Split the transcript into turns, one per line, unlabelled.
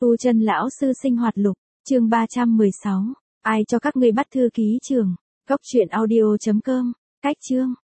Tu chân lão sư sinh hoạt lục, chương 316. Ai cho các ngươi bắt thư ký trường? Cốc truyện audio.com. Cách chương.